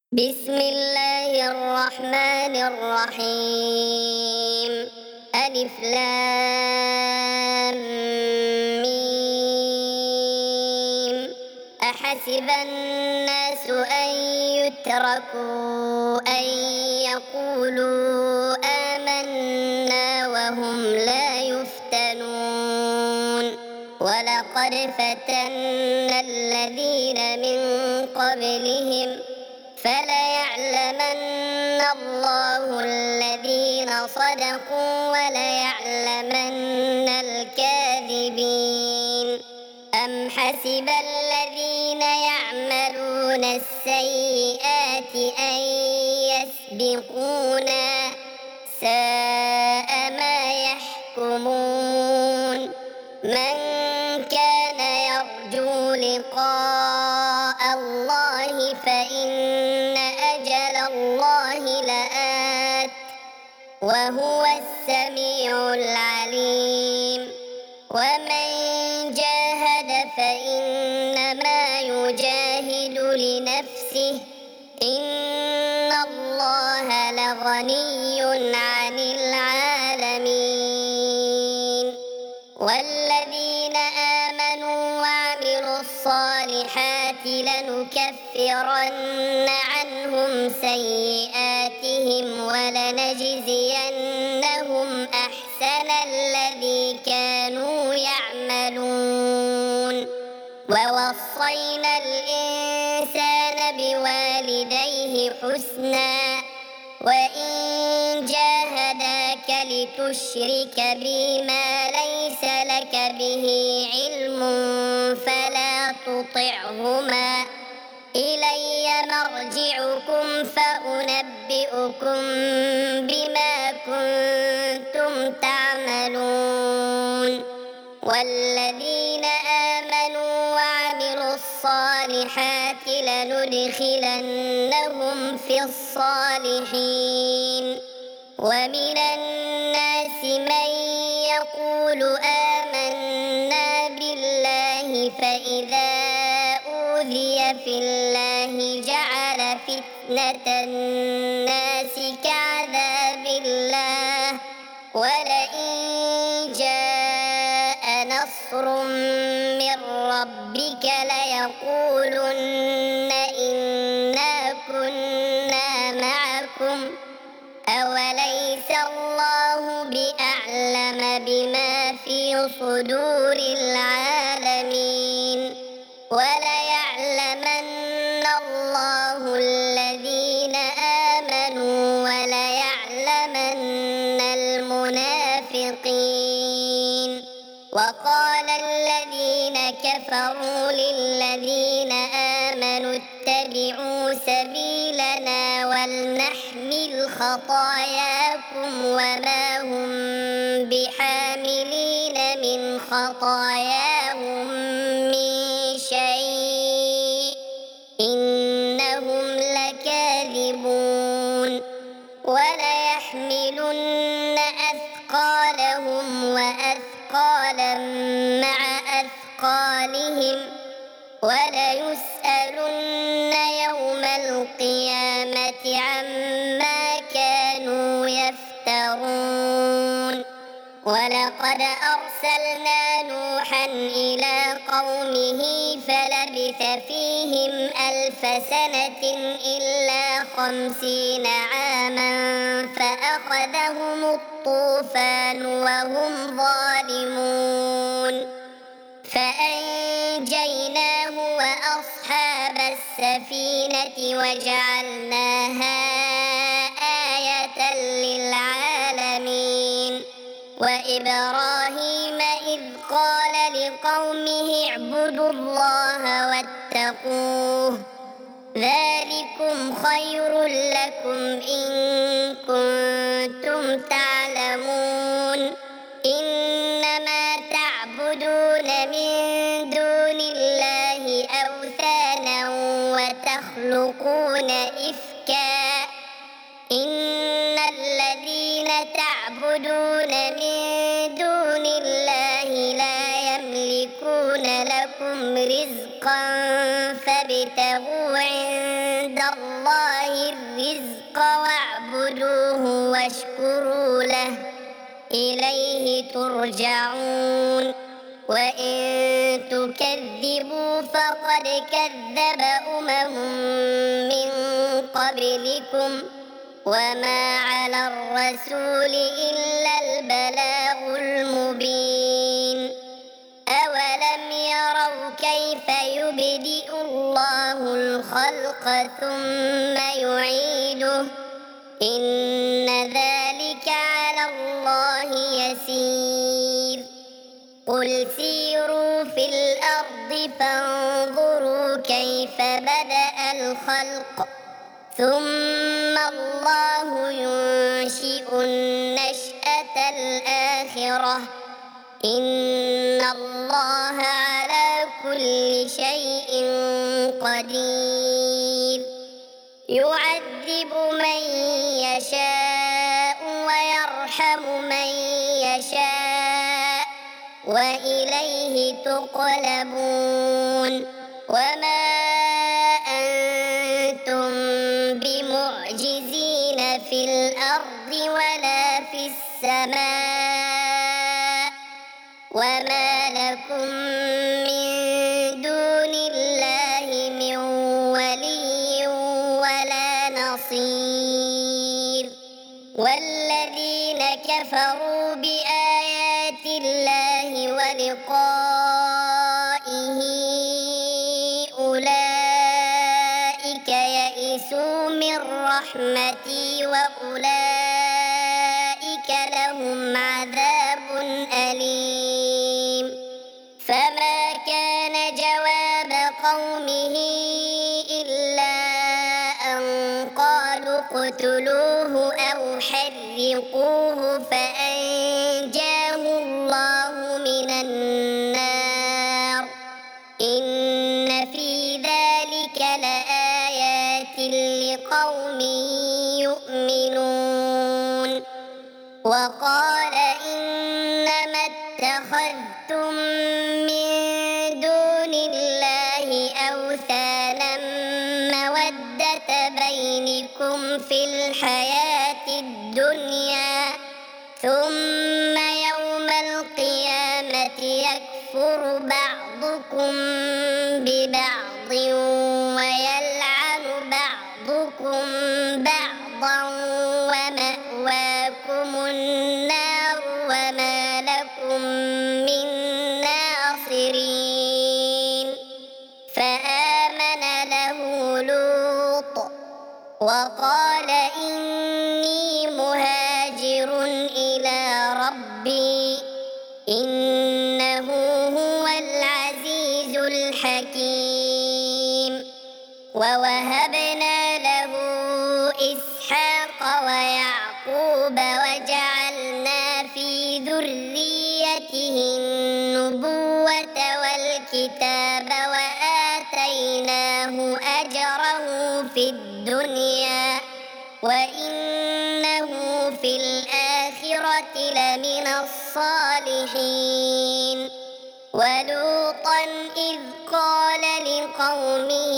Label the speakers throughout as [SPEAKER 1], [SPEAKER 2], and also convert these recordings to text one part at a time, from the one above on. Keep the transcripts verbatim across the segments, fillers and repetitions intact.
[SPEAKER 1] بسم الله الرحمن الرحيم. ألف لام ميم. أحسب الناس أن يتركوا أن يقولوا آمنا وهم لا يفتنون. ولقد فتنا الذين من قبلهم فليعلمن الله الذين صدقوا وليعلمن الكاذبين. أم حسب الذين يعملون السيئات أن يسبقونا ساء ما يحكمون. من كان يرجو لقاء الله فإن أجل الله لآت وهو السميع العليم. ومن جاهد فإنما يجاهد لنفسه إن الله لغني عن العالمين. والذين آمنوا وعملوا الصالحات لنكفرن عنهم سيئاتهم ولنجزينهم أحسن الذي كانوا يعملون. ووصينا الإنسان بوالديه حسنا وإن جاهداك لتشرك بي ما ليس لك به علم فلا تطعهما إلي مرجعكم فأنبئكم بما كنتم تعملون. والذين آمنوا وعملوا الصالحات لندخلنهم في الصالحين. ومن الناس من يقول آمنا بالله فإذا أوذي في الله جعل فتنة الناس كعذاب الله ولئن جاء نصر من ربك ليقولن إنا كنا معكم أوليس الله بأعلم بما في صدور العالمين. وليعلمن الله الذين آمنوا وليعلمن المنافقين. وقال الذين كفروا للذين آمنوا اتبعوا سبيلنا ولنحمل خطاياكم وما هم بحاملين من خطاياهم من شيء إنهم لكاذبون. وليحملن أثقالهم وأثقالا مع أثقالهم وليسألن يوم القيامة عما كانوا يفترون. ولقد أرسلنا نوحا إلى قومه فلبث فيهم ألف سنة إلا خمسين عاما فأخذهم الطوفان وهم ظالمون فأنجيناه وأصحاب السفينة وجعلناها آية للعالمين. وإبراهيم إذ قال لقومه اعبدوا الله واتقوه ذلكم خير لكم إن كنتم تعلمون. إنما تعبدون من دون الله أوثانا وتخلقون إفكا إن الذين تعبدون من دون الله لا يملكون لكم رزقا فابتغوا عند الله الله الرزق واعبدوه واشكروا له إليه ترجعون وإن تكذبوا فقد كذب أمم من قبلكم وما على الرسول إلا البلاغ المبين أولم يروا كيف يبدئ الله الخلق ثم يعيده إن ذلك على الله يسير قل سيروا في الأرض فانظروا كيف بدأ الخلق ثم الله ينشئ النشأة الآخرة إن الله على كل شيء قدير يعذب من يشاء ويرحم من يشاء وإليه تقلبون وما أنتم بمعجزين في الأرض ولا في السماء وما لكم من دون الله من ولي ولا نصير والذين كفروا بآيات الله ولقائه أولئك يئسوا من رحمتي وأولئك لهم عذاب أليم فما كان جواب قومه إلا أن قالوا اقتلوه أو حرقوه فأنجاه الله من النار إن في ذلك لآيات لقوم يؤمنون وقال إنما اتخذتم من دون الله أوثانا مودة بينكم في الحياة الدنيا ثم يوم القيامة يكفر بعضكم ببعض ويلعن بعضكم بعضا ومأواكم النار وما لكم من ناصرين فآمن له لوط وقال إني مهاجر إلى ربي إنه هو العزيز الحكيم ووهبنا له إسحاق ويعقوب وجعلنا في ذريته النبوة والكتاب وآتيناه أجره في الدنيا وإنه في الآخرة لمن الصالحين ولوطا إذ قال لقومه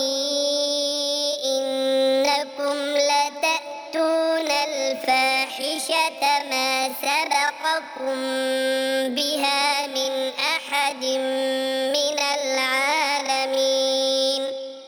[SPEAKER 1] إنكم لتأتون الفاحشة ما سبقكم بها من أحد من العالمين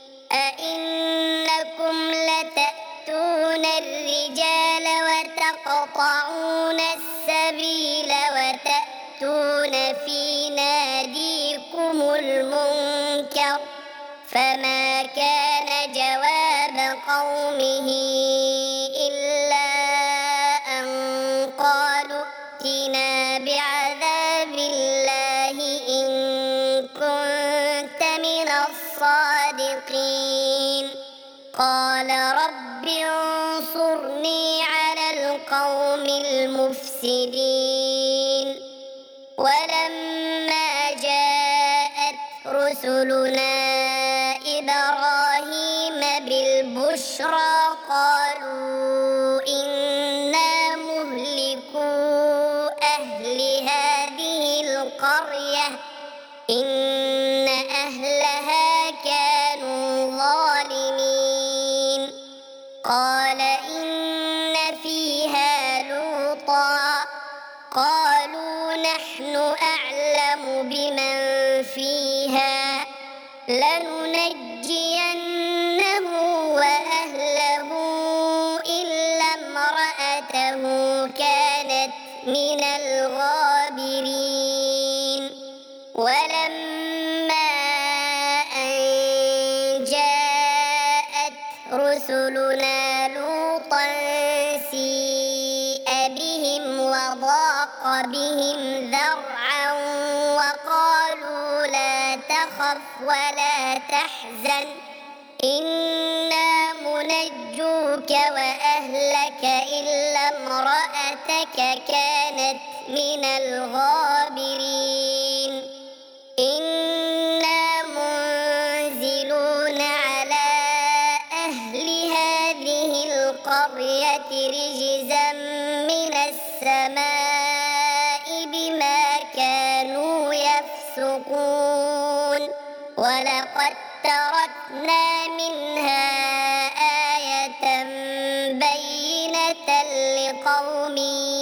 [SPEAKER 1] أئنكم لتأتون الرجال وتقطعون السبيل وتأتون في ناديكم المنكر فما كان جواب قومه إلا أن قالوا ائتنا بعذاب الله إن كنت من الصادقين قال رب انصرني على القوم المفسدين ولما جاءت رسلنا إبراهيم بالبشرى قالوا إنا مهلكو أهل هذه القرية إن أهلها كانوا ظالمين قال إن فيها لوطا قالوا نحن أعلم بمن فيها لننجينه وأهله إلا امرأته كانت من الغابرين ولما أن جاءت رسلنا لوطا سيء بهم وضاق بهم ذرعا وقالوا لا تخف ولا تحزن إنا منجوك وأهلك إلا امرأتك كانت من الغابرين إنا منزلون على أهل هذه القرية رجزا من السماء بما كانوا يفسقون ولقد تركنا منها آية بينة لقوم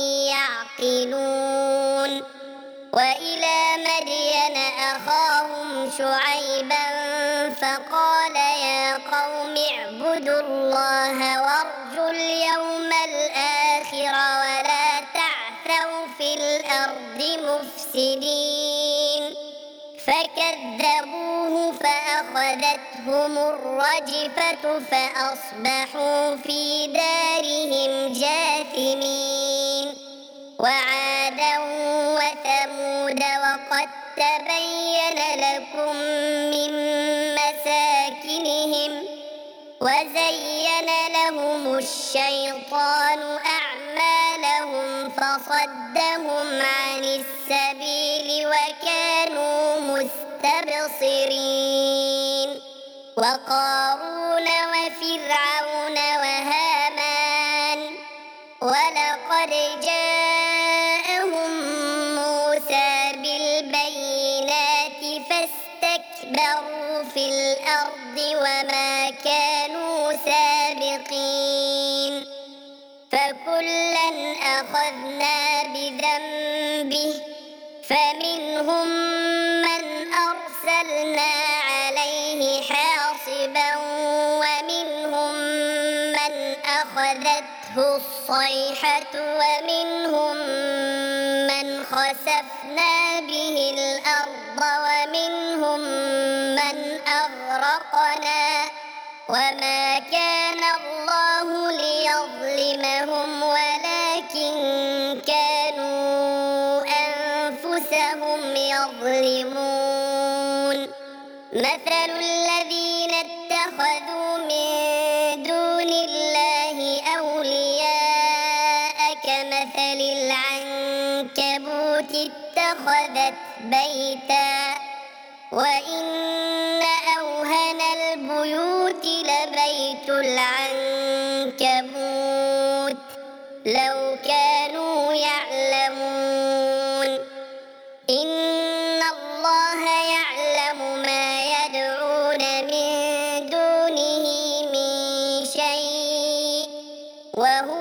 [SPEAKER 1] يعقلون وإلى مدين أخاهم شعيبا فقال يا قوم اعبدوا الله وارجوا اليوم الآخر ولا تعثوا في الأرض مفسدين فكذبوه فأخذتهم الرجفة فأصبحوا في دارهم جاثمين وعادا وثمود وقد تبين لكم من مساكنهم وزين لهم الشيطان أعمالهم فصدهم عن السبيل وكانوا مستبصرين وقارون وفرعون وهامان ولقد جاءهم موسى بالبينات فاستكبروا في الأرض وما كانوا سابقين فكلا أخذنا بذنبه فمنهم من أرسلنا عليه حاصبا ومنهم من أخذته الصيحة ومنهم من خسفنا به الأرض ومنهم من أغرقنا وما كان الله ليظلمهم ولكن كانوا أنفسهم يظلمون مثل الذين اتخذوا من دون الله أولياء كمثل العنكبوت اتخذت بيتا وإن أوهن البيوت لبيت العنكبوت لو كانوا يعلمون إن الله يعلم ما يدعون من دونه من شيء وهو